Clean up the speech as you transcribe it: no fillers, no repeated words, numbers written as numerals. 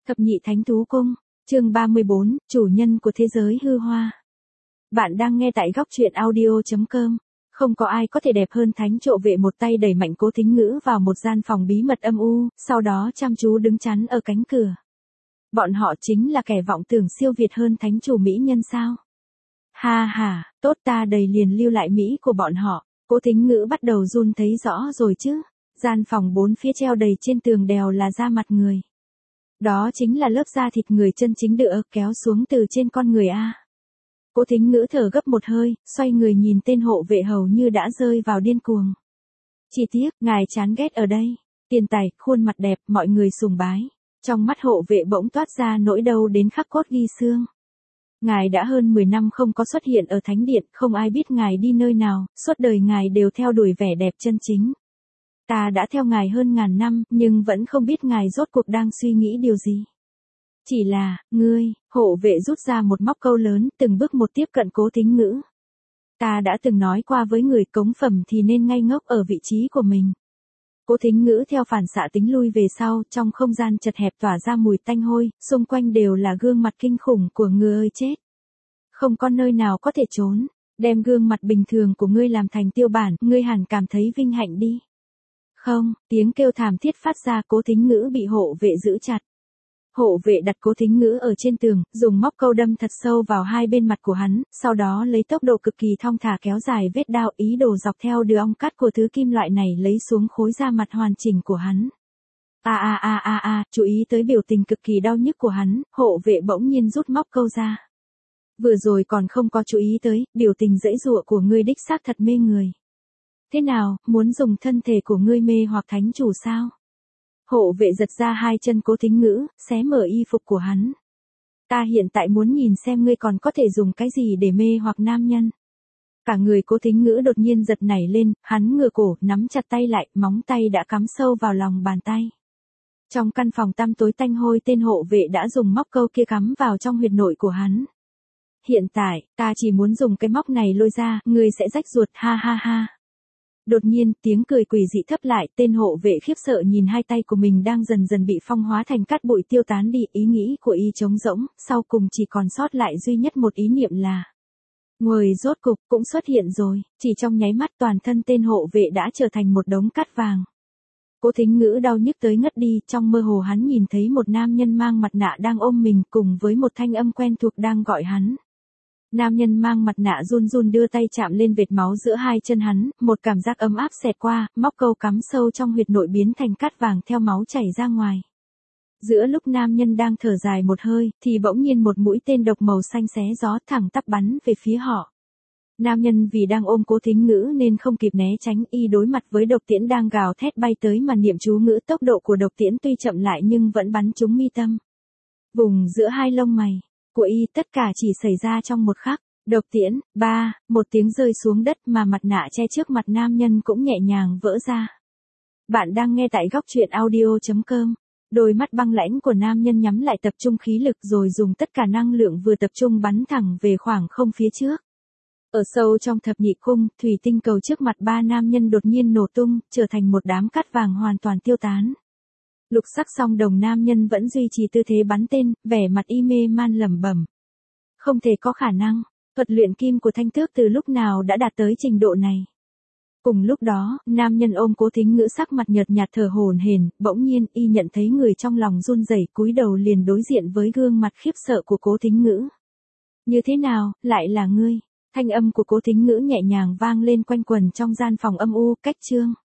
Thập nhị thánh thú cung, chương 34, chủ nhân của thế giới hư hoa. Bạn đang nghe tại góc truyện audio.com. Không có ai có thể đẹp hơn thánh trộ vệ một tay đẩy mạnh Cố Thính Ngữ vào một gian phòng bí mật âm u, sau đó chăm chú đứng chắn ở cánh cửa. Bọn họ chính là kẻ vọng tưởng siêu việt hơn thánh chủ mỹ nhân sao? Ha ha, tốt ta đầy liền lưu lại Mỹ của bọn họ. Cố Thính Ngữ bắt đầu run thấy rõ rồi chứ. Gian phòng bốn phía treo đầy trên tường đều là da mặt người. Đó chính là lớp da thịt người chân chính được kéo xuống từ trên con người a. Cố Thính Ngữ thở gấp một hơi, xoay người nhìn tên hộ vệ hầu như đã rơi vào điên cuồng. Chỉ tiếc, ngài chán ghét ở đây. Tiền tài, khuôn mặt đẹp, mọi người sùng bái. Trong mắt hộ vệ bỗng toát ra nỗi đau đến khắc cốt ghi xương. Ngài đã hơn 10 năm không có xuất hiện ở thánh điện, không ai biết ngài đi nơi nào, suốt đời ngài đều theo đuổi vẻ đẹp chân chính. Ta đã theo ngài hơn ngàn năm, nhưng vẫn không biết ngài rốt cuộc đang suy nghĩ điều gì. Chỉ là, ngươi, hộ vệ rút ra một móc câu lớn, từng bước một tiếp cận Cố Thính Ngữ. Ta đã từng nói qua với người cống phẩm thì nên ngây ngốc ở vị trí của mình. Cố Thính Ngữ theo phản xạ tính lui về sau, trong không gian chật hẹp tỏa ra mùi tanh hôi, xung quanh đều là gương mặt kinh khủng của người ơi chết. Không có nơi nào có thể trốn, đem gương mặt bình thường của ngươi làm thành tiêu bản, ngươi hẳn cảm thấy vinh hạnh đi. Không, tiếng kêu thảm thiết phát ra. Cố Thính Ngữ bị hộ vệ giữ chặt. Hộ vệ đặt Cố Thính Ngữ ở trên tường, dùng móc câu đâm thật sâu vào hai bên mặt của hắn, sau đó lấy tốc độ cực kỳ thong thả kéo dài vết đao, ý đồ dọc theo đường ong cắt của thứ kim loại này lấy xuống khối da mặt hoàn chỉnh của hắn. Chú ý tới biểu tình cực kỳ đau nhức của hắn, hộ vệ bỗng nhiên rút móc câu ra. Vừa rồi còn không có chú ý tới, biểu tình giãy giụa của ngươi đích xác thật mê người. Thế nào, muốn dùng thân thể của ngươi mê hoặc thánh chủ sao? Hộ vệ giật ra hai chân Cố Thính Ngữ, xé mở y phục của hắn. Ta hiện tại muốn nhìn xem ngươi còn có thể dùng cái gì để mê hoặc nam nhân. Cả người Cố Thính Ngữ đột nhiên giật nảy lên, hắn ngửa cổ, nắm chặt tay lại, móng tay đã cắm sâu vào lòng bàn tay. Trong căn phòng tăm tối tanh hôi, tên hộ vệ đã dùng móc câu kia cắm vào trong huyệt nội của hắn. Hiện tại, ta chỉ muốn dùng cái móc này lôi ra, ngươi sẽ rách ruột, ha ha ha. Đột nhiên, tiếng cười quỷ dị thấp lại, tên hộ vệ khiếp sợ nhìn hai tay của mình đang dần dần bị phong hóa thành cát bụi tiêu tán đi, ý nghĩ của y trống rỗng, sau cùng chỉ còn sót lại duy nhất một ý niệm là. Nguồi rốt cục cũng xuất hiện rồi, chỉ trong nháy mắt toàn thân tên hộ vệ đã trở thành một đống cát vàng. Cố Thính Ngữ đau nhức tới ngất đi, trong mơ hồ hắn nhìn thấy một nam nhân mang mặt nạ đang ôm mình cùng với một thanh âm quen thuộc đang gọi hắn. Nam nhân mang mặt nạ run run đưa tay chạm lên vệt máu giữa hai chân hắn, một cảm giác ấm áp xẹt qua, móc câu cắm sâu trong huyệt nội biến thành cát vàng theo máu chảy ra ngoài. Giữa lúc nam nhân đang thở dài một hơi, thì bỗng nhiên một mũi tên độc màu xanh xé gió thẳng tắp bắn về phía họ. Nam nhân vì đang ôm Cố Thính Ngữ nên không kịp né tránh, y đối mặt với độc tiễn đang gào thét bay tới mà niệm chú ngữ, tốc độ của độc tiễn tuy chậm lại nhưng vẫn bắn trúng mi tâm. Vùng giữa hai lông mày của y, tất cả chỉ xảy ra trong một khắc. Độc tiễn, một tiếng rơi xuống đất mà mặt nạ che trước mặt nam nhân cũng nhẹ nhàng vỡ ra. Bạn đang nghe tại góc truyện audio.com. Đôi mắt băng lãnh của nam nhân nhắm lại, tập trung khí lực rồi dùng tất cả năng lượng vừa tập trung bắn thẳng về khoảng không phía trước. Ở sâu trong thập nhị cung, thủy tinh cầu trước mặt ba nam nhân đột nhiên nổ tung, trở thành một đám cát vàng hoàn toàn tiêu tán. Lục sắc song đồng nam nhân vẫn duy trì tư thế bắn tên, vẻ mặt y mê man lẩm bẩm. Không thể có khả năng, thuật luyện kim của Thanh Tước từ lúc nào đã đạt tới trình độ này. Cùng lúc đó, nam nhân ôm Cố Thính Ngữ sắc mặt nhợt nhạt thở hổn hển, bỗng nhiên y nhận thấy người trong lòng run rẩy, cúi đầu liền đối diện với gương mặt khiếp sợ của Cố Thính Ngữ. Như thế nào, lại là ngươi? Thanh âm của Cố Thính Ngữ nhẹ nhàng vang lên quanh quẩn trong gian phòng âm u, cách chương.